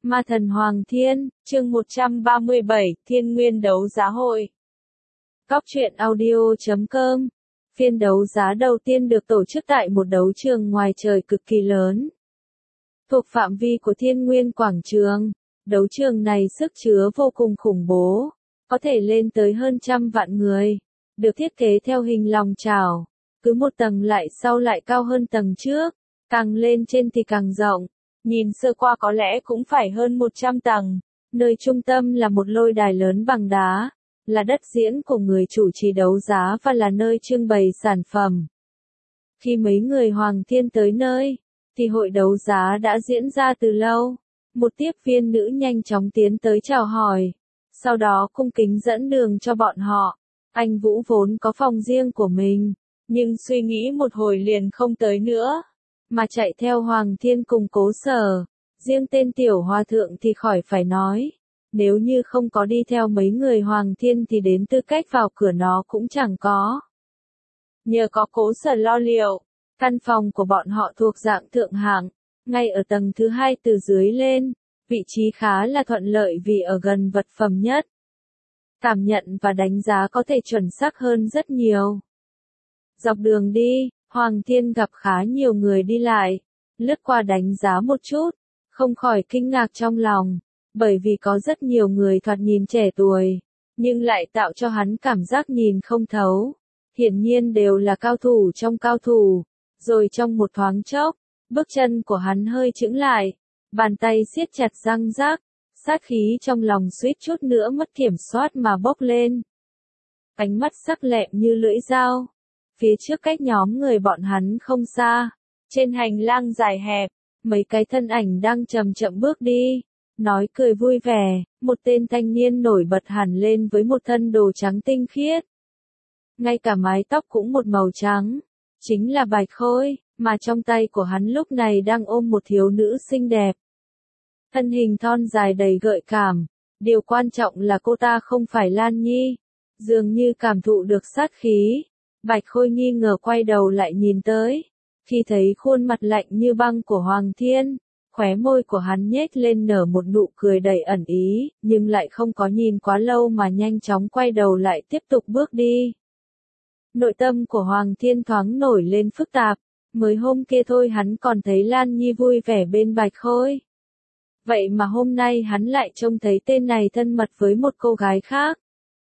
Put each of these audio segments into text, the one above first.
Ma thần Hoàng Thiên, chương 137, Thiên Nguyên đấu giá hội. Cóc truyện audio.com. Phiên đấu giá đầu tiên được tổ chức tại một đấu trường ngoài trời cực kỳ lớn, thuộc phạm vi của Thiên Nguyên Quảng Trường. Đấu trường này sức chứa vô cùng khủng bố, có thể lên tới hơn 100 vạn người, được thiết kế theo hình lòng chảo, cứ một tầng lại sau lại cao hơn tầng trước, càng lên trên thì càng rộng. Nhìn sơ qua có lẽ cũng phải hơn 100 tầng, nơi trung tâm là một lôi đài lớn bằng đá, là đất diễn của người chủ trì đấu giá và là nơi trưng bày sản phẩm. Khi mấy người Hoàng Thiên tới nơi, thì hội đấu giá đã diễn ra từ lâu. Một tiếp viên nữ nhanh chóng tiến tới chào hỏi, sau đó cung kính dẫn đường cho bọn họ. Anh Vũ vốn có phòng riêng của mình, nhưng suy nghĩ một hồi liền không tới nữa, mà chạy theo Hoàng Thiên cùng Cố Sở. Riêng tên tiểu hòa thượng thì khỏi phải nói, nếu như không có đi theo mấy người Hoàng Thiên thì đến tư cách vào cửa nó cũng chẳng có. Nhờ có Cố Sở lo liệu, căn phòng của bọn họ thuộc dạng thượng hạng, ngay ở tầng thứ 2 từ dưới lên, vị trí khá là thuận lợi vì ở gần vật phẩm nhất. Cảm nhận và đánh giá có thể chuẩn xác hơn rất nhiều. Dọc đường đi, Hoàng Thiên gặp khá nhiều người đi lại, lướt qua đánh giá một chút, không khỏi kinh ngạc trong lòng, bởi vì có rất nhiều người thoạt nhìn trẻ tuổi, nhưng lại tạo cho hắn cảm giác nhìn không thấu. Hiển nhiên đều là cao thủ trong cao thủ, rồi trong một thoáng chốc, bước chân của hắn hơi chững lại, bàn tay siết chặt răng rác, sát khí trong lòng suýt chút nữa mất kiểm soát mà bốc lên. Ánh mắt sắc lẹm như lưỡi dao. Phía trước cách nhóm người bọn hắn không xa, trên hành lang dài hẹp, mấy cái thân ảnh đang chậm chậm bước đi, nói cười vui vẻ. Một tên thanh niên nổi bật hẳn lên với một thân đồ trắng tinh khiết, ngay cả mái tóc cũng một màu trắng, chính là Bạch Khôi, mà trong tay của hắn lúc này đang ôm một thiếu nữ xinh đẹp. Thân hình thon dài đầy gợi cảm, điều quan trọng là cô ta không phải Lan Nhi, dường như cảm thụ được sát khí. Bạch Khôi nghi ngờ quay đầu lại nhìn tới, khi thấy khuôn mặt lạnh như băng của Hoàng Thiên, khóe môi của hắn nhếch lên nở một nụ cười đầy ẩn ý, nhưng lại không có nhìn quá lâu mà nhanh chóng quay đầu lại tiếp tục bước đi. Nội tâm của Hoàng Thiên thoáng nổi lên phức tạp, mới hôm kia thôi hắn còn thấy Lan Nhi vui vẻ bên Bạch Khôi. Vậy mà hôm nay hắn lại trông thấy tên này thân mật với một cô gái khác.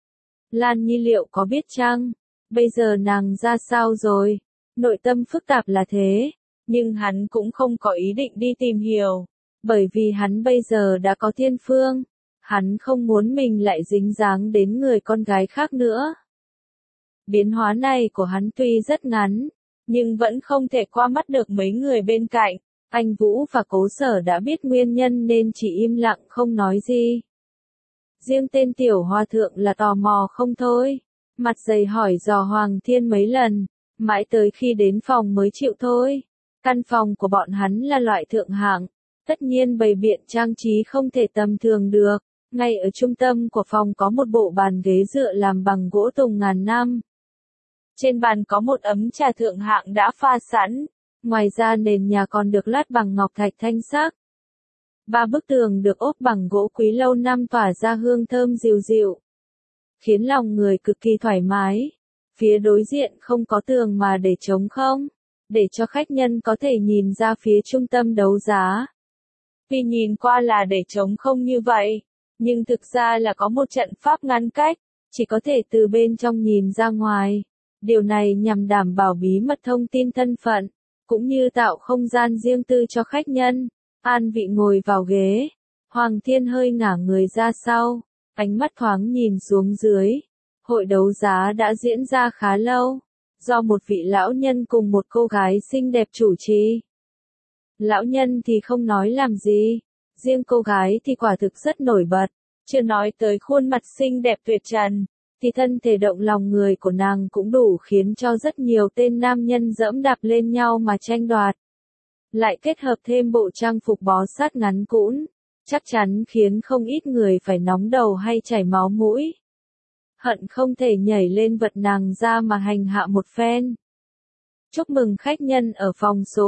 Lan Nhi liệu có biết chăng? Bây giờ nàng ra sao rồi? Nội tâm phức tạp là thế, nhưng hắn cũng không có ý định đi tìm hiểu, bởi vì hắn bây giờ đã có Thiên Phương, hắn không muốn mình lại dính dáng đến người con gái khác nữa. Biến hóa này của hắn tuy rất ngắn, nhưng vẫn không thể qua mắt được mấy người bên cạnh. Anh Vũ và Cố Sở đã biết nguyên nhân nên chỉ im lặng không nói gì. Riêng tên tiểu hòa thượng là tò mò không thôi, mặt dày hỏi dò Hoàng Thiên mấy lần, mãi tới khi đến phòng mới chịu thôi. Căn phòng của bọn hắn là loại thượng hạng, tất nhiên bày biện trang trí không thể tầm thường được. Ngay ở trung tâm của phòng có một bộ bàn ghế dựa làm bằng gỗ tùng ngàn năm. Trên bàn có một ấm trà thượng hạng đã pha sẵn, ngoài ra nền nhà còn được lát bằng ngọc thạch thanh sắc. 3 bức tường được ốp bằng gỗ quý lâu năm tỏa ra hương thơm dịu dịu, khiến lòng người cực kỳ thoải mái. Phía đối diện không có tường mà để trống không, để cho khách nhân có thể nhìn ra phía trung tâm đấu giá. Tuy nhìn qua là để trống không như vậy, nhưng thực ra là có một trận pháp ngăn cách, chỉ có thể từ bên trong nhìn ra ngoài. Điều này nhằm đảm bảo bí mật thông tin thân phận, cũng như tạo không gian riêng tư cho khách nhân. An vị ngồi vào ghế, Hoàng Thiên hơi ngả người ra sau, ánh mắt thoáng nhìn xuống dưới. Hội đấu giá đã diễn ra khá lâu, do một vị lão nhân cùng một cô gái xinh đẹp chủ trì. Lão nhân thì không nói làm gì, riêng cô gái thì quả thực rất nổi bật, chưa nói tới khuôn mặt xinh đẹp tuyệt trần, thì thân thể động lòng người của nàng cũng đủ khiến cho rất nhiều tên nam nhân dẫm đạp lên nhau mà tranh đoạt. Lại kết hợp thêm bộ trang phục bó sát ngắn cũn, chắc chắn khiến không ít người phải nóng đầu hay chảy máu mũi. Hận không thể nhảy lên vật nàng ra mà hành hạ một phen. Chúc mừng khách nhân ở phòng số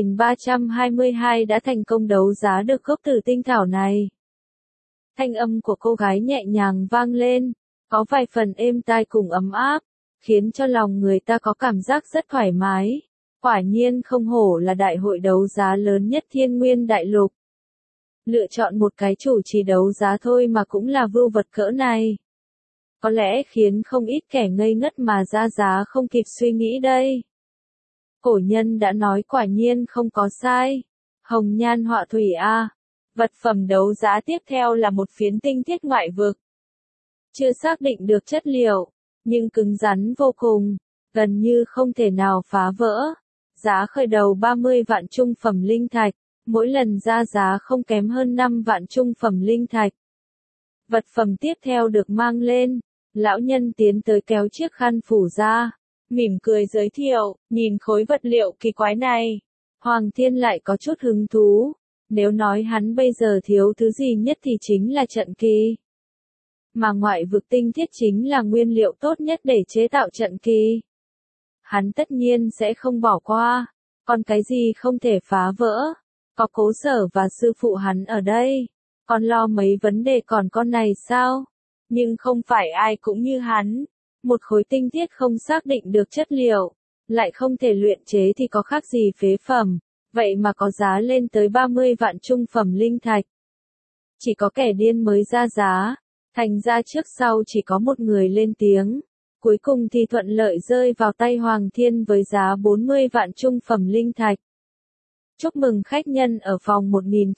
2322 đã thành công đấu giá được gốc tử tinh thảo này. Thanh âm của cô gái nhẹ nhàng vang lên, có vài phần êm tai cùng ấm áp, khiến cho lòng người ta có cảm giác rất thoải mái. Quả nhiên không hổ là đại hội đấu giá lớn nhất Thiên Nguyên Đại Lục. Lựa chọn một cái chủ trì đấu giá thôi mà cũng là vưu vật cỡ này. Có lẽ khiến không ít kẻ ngây ngất mà ra giá không kịp suy nghĩ đây. Cổ nhân đã nói quả nhiên không có sai. Hồng nhan họa thủy a. Vật phẩm đấu giá tiếp theo là một phiến tinh thiết ngoại vực. Chưa xác định được chất liệu, nhưng cứng rắn vô cùng, gần như không thể nào phá vỡ. Giá khởi đầu 30 vạn trung phẩm linh thạch, mỗi lần ra giá không kém hơn 5 vạn trung phẩm linh thạch. Vật phẩm tiếp theo được mang lên, lão nhân tiến tới kéo chiếc khăn phủ ra, mỉm cười giới thiệu, nhìn khối vật liệu kỳ quái này. Hoàng Thiên lại có chút hứng thú, nếu nói hắn bây giờ thiếu thứ gì nhất thì chính là trận kỳ. Mà ngoại vực tinh thiết chính là nguyên liệu tốt nhất để chế tạo trận kỳ. Hắn tất nhiên sẽ không bỏ qua, còn cái gì không thể phá vỡ. Có Cố Sở và sư phụ hắn ở đây, còn lo mấy vấn đề còn con này sao? Nhưng không phải ai cũng như hắn. Một khối tinh thiết không xác định được chất liệu, lại không thể luyện chế thì có khác gì phế phẩm, vậy mà có giá lên tới 30 vạn trung phẩm linh thạch. Chỉ có kẻ điên mới ra giá, thành ra trước sau chỉ có một người lên tiếng. Cuối cùng thì thuận lợi rơi vào tay Hoàng Thiên với giá 40 vạn trung phẩm linh thạch. Chúc mừng khách nhân ở phòng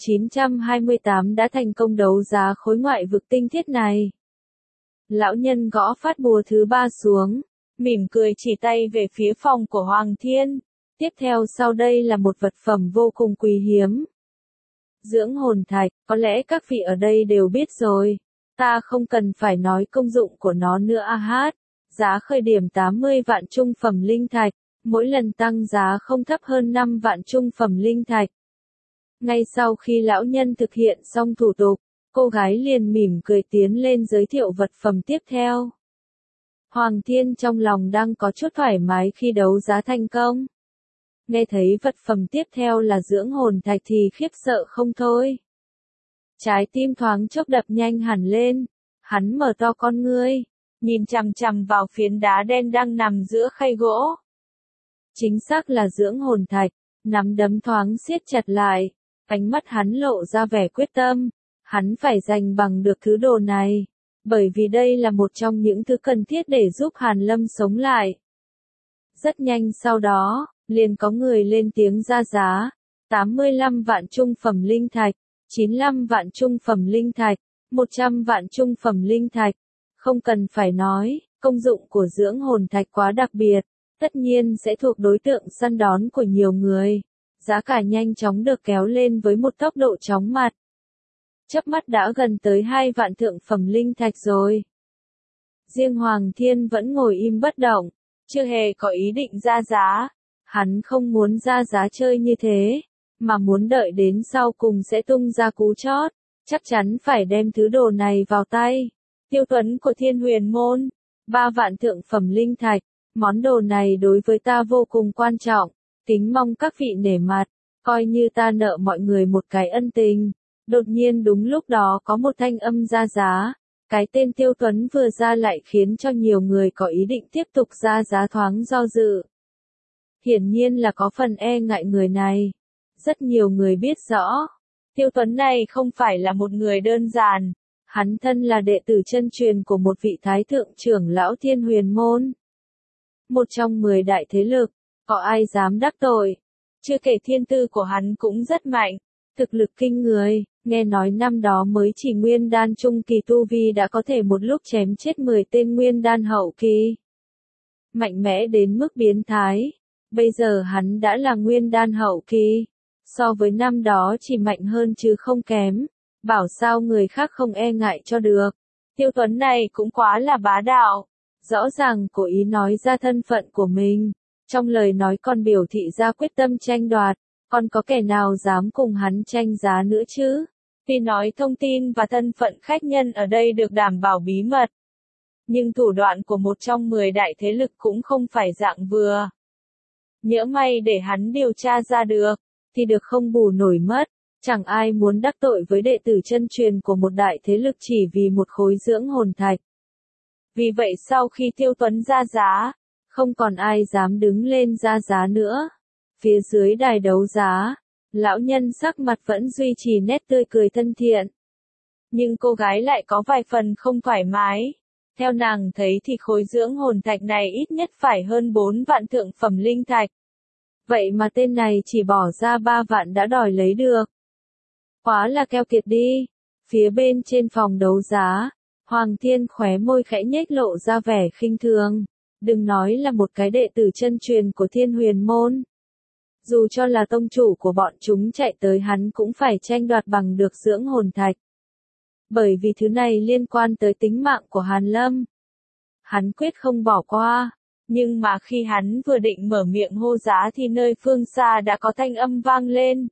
1928 đã thành công đấu giá khối ngoại vực tinh thiết này. Lão nhân gõ phát búa thứ 3 xuống, mỉm cười chỉ tay về phía phòng của Hoàng Thiên. Tiếp theo sau đây là một vật phẩm vô cùng quý hiếm. Dưỡng hồn thạch, có lẽ các vị ở đây đều biết rồi. Ta không cần phải nói công dụng của nó nữa a hát. Giá khởi điểm 80 vạn trung phẩm linh thạch, mỗi lần tăng giá không thấp hơn 5 vạn trung phẩm linh thạch. Ngay sau khi lão nhân thực hiện xong thủ tục, cô gái liền mỉm cười tiến lên giới thiệu vật phẩm tiếp theo. Hoàng Thiên trong lòng đang có chút thoải mái khi đấu giá thành công. Nghe thấy vật phẩm tiếp theo là dưỡng hồn thạch thì khiếp sợ không thôi. Trái tim thoáng chốc đập nhanh hẳn lên, hắn mở to con ngươi, nhìn chằm chằm vào phiến đá đen đang nằm giữa khay gỗ. Chính xác là dưỡng hồn thạch, nắm đấm thoáng siết chặt lại, ánh mắt hắn lộ ra vẻ quyết tâm, hắn phải giành bằng được thứ đồ này, bởi vì đây là một trong những thứ cần thiết để giúp Hàn Lâm sống lại. Rất nhanh sau đó, liền có người lên tiếng ra giá, 85 vạn trung phẩm linh thạch, 95 vạn trung phẩm linh thạch, 100 vạn trung phẩm linh thạch. Không cần phải nói, công dụng của dưỡng hồn thạch quá đặc biệt, tất nhiên sẽ thuộc đối tượng săn đón của nhiều người. Giá cả nhanh chóng được kéo lên với một tốc độ chóng mặt. Chớp mắt đã gần tới 2 vạn thượng phẩm linh thạch rồi. Riêng Hoàng Thiên vẫn ngồi im bất động, chưa hề có ý định ra giá. Hắn không muốn ra giá chơi như thế, mà muốn đợi đến sau cùng sẽ tung ra cú chót, chắc chắn phải đem thứ đồ này vào tay. Tiêu Tuấn của Thiên Huyền Môn, 3 vạn thượng phẩm linh thạch, món đồ này đối với ta vô cùng quan trọng, kính mong các vị nể mặt, coi như ta nợ mọi người một cái ân tình. Đột nhiên đúng lúc đó có một thanh âm ra giá, cái tên Tiêu Tuấn vừa ra lại khiến cho nhiều người có ý định tiếp tục ra giá thoáng do dự. Hiển nhiên là có phần e ngại người này. Rất nhiều người biết rõ, Tiêu Tuấn này không phải là một người đơn giản. Hắn thân là đệ tử chân truyền của một vị thái thượng trưởng lão Thiên Huyền Môn. Một trong 10 đại thế lực, có ai dám đắc tội. Chưa kể thiên tư của hắn cũng rất mạnh, thực lực kinh người, nghe nói năm đó mới chỉ nguyên đan trung kỳ tu vi đã có thể một lúc chém chết 10 tên nguyên đan hậu kỳ. Mạnh mẽ đến mức biến thái, bây giờ hắn đã là nguyên đan hậu kỳ, so với năm đó chỉ mạnh hơn chứ không kém. Bảo sao người khác không e ngại cho được. Tiêu Tuấn này cũng quá là bá đạo. Rõ ràng cố ý nói ra thân phận của mình. Trong lời nói còn biểu thị ra quyết tâm tranh đoạt. Còn có kẻ nào dám cùng hắn tranh giá nữa chứ? Tuy nói thông tin và thân phận khách nhân ở đây được đảm bảo bí mật. Nhưng thủ đoạn của một trong 10 đại thế lực cũng không phải dạng vừa. Nhỡ may để hắn điều tra ra được, thì được không bù nổi mất. Chẳng ai muốn đắc tội với đệ tử chân truyền của một đại thế lực chỉ vì một khối dưỡng hồn thạch. Vì vậy sau khi Tiêu Tuấn ra giá, không còn ai dám đứng lên ra giá nữa. Phía dưới đài đấu giá, lão nhân sắc mặt vẫn duy trì nét tươi cười thân thiện. Nhưng cô gái lại có vài phần không thoải mái. Theo nàng thấy thì khối dưỡng hồn thạch này ít nhất phải hơn 4 vạn thượng phẩm linh thạch. Vậy mà tên này chỉ bỏ ra 3 vạn đã đòi lấy được. Quá là keo kiệt đi. Phía bên trên phòng đấu giá, Hoàng Thiên khóe môi khẽ nhếch lộ ra vẻ khinh thường. Đừng nói là một cái đệ tử chân truyền của Thiên Huyền Môn. Dù cho là tông chủ của bọn chúng chạy tới hắn cũng phải tranh đoạt bằng được dưỡng hồn thạch. Bởi vì thứ này liên quan tới tính mạng của Hàn Lâm. Hắn quyết không bỏ qua. Nhưng mà khi hắn vừa định mở miệng hô giá thì nơi phương xa đã có thanh âm vang lên.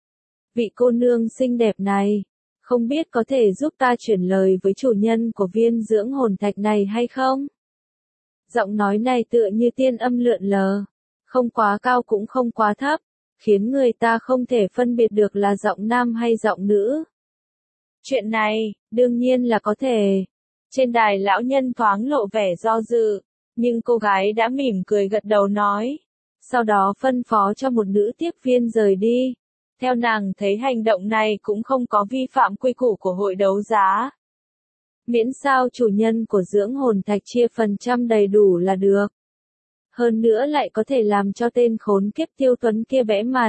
Vị cô nương xinh đẹp này, không biết có thể giúp ta chuyển lời với chủ nhân của viên dưỡng hồn thạch này hay không? Giọng nói này tựa như tiên âm lượn lờ, không quá cao cũng không quá thấp, khiến người ta không thể phân biệt được là giọng nam hay giọng nữ. Chuyện này, đương nhiên là có thể. Trên đài lão nhân thoáng lộ vẻ do dự, nhưng cô gái đã mỉm cười gật đầu nói. Sau đó phân phó cho một nữ tiếp viên rời đi. Theo nàng thấy hành động này cũng không có vi phạm quy củ của hội đấu giá. Miễn sao chủ nhân của dưỡng hồn thạch chia phần trăm đầy đủ là được. Hơn nữa lại có thể làm cho tên khốn kiếp Tiêu Tuấn kia bẽ mặt.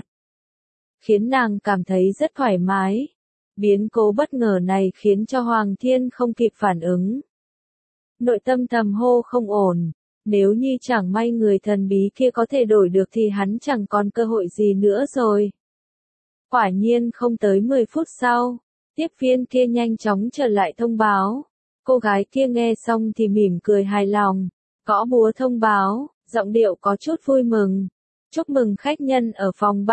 Khiến nàng cảm thấy rất thoải mái. Biến cố bất ngờ này khiến cho Hoàng Thiên không kịp phản ứng. Nội tâm thầm hô không ổn. Nếu như chẳng may người thần bí kia có thể đổi được thì hắn chẳng còn cơ hội gì nữa rồi. Quả nhiên không tới 10 phút sau, tiếp viên kia nhanh chóng trở lại thông báo. Cô gái kia nghe xong thì mỉm cười hài lòng, gõ búa thông báo, giọng điệu có chút vui mừng. Chúc mừng khách nhân ở phòng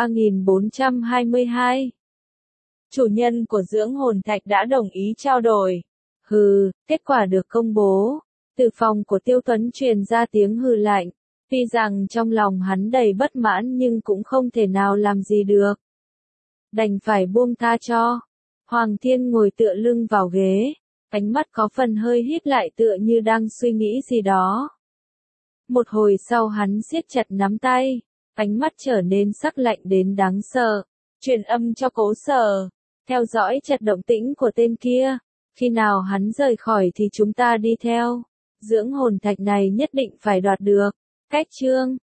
3422. Chủ nhân của dưỡng hồn thạch đã đồng ý trao đổi. Hừ, kết quả được công bố. Từ phòng của Tiêu Tuấn truyền ra tiếng hừ lạnh. Tuy rằng trong lòng hắn đầy bất mãn nhưng cũng không thể nào làm gì được. Đành phải buông tha cho. Hoàng Thiên ngồi tựa lưng vào ghế, ánh mắt có phần hơi híp lại tựa như đang suy nghĩ gì đó. Một hồi sau hắn siết chặt nắm tay, ánh mắt trở nên sắc lạnh đến đáng sợ. Truyền âm cho Cố Sở, theo dõi chặt động tĩnh của tên kia. Khi nào hắn rời khỏi thì chúng ta đi theo. Dưỡng hồn thạch này nhất định phải đoạt được. Cách chương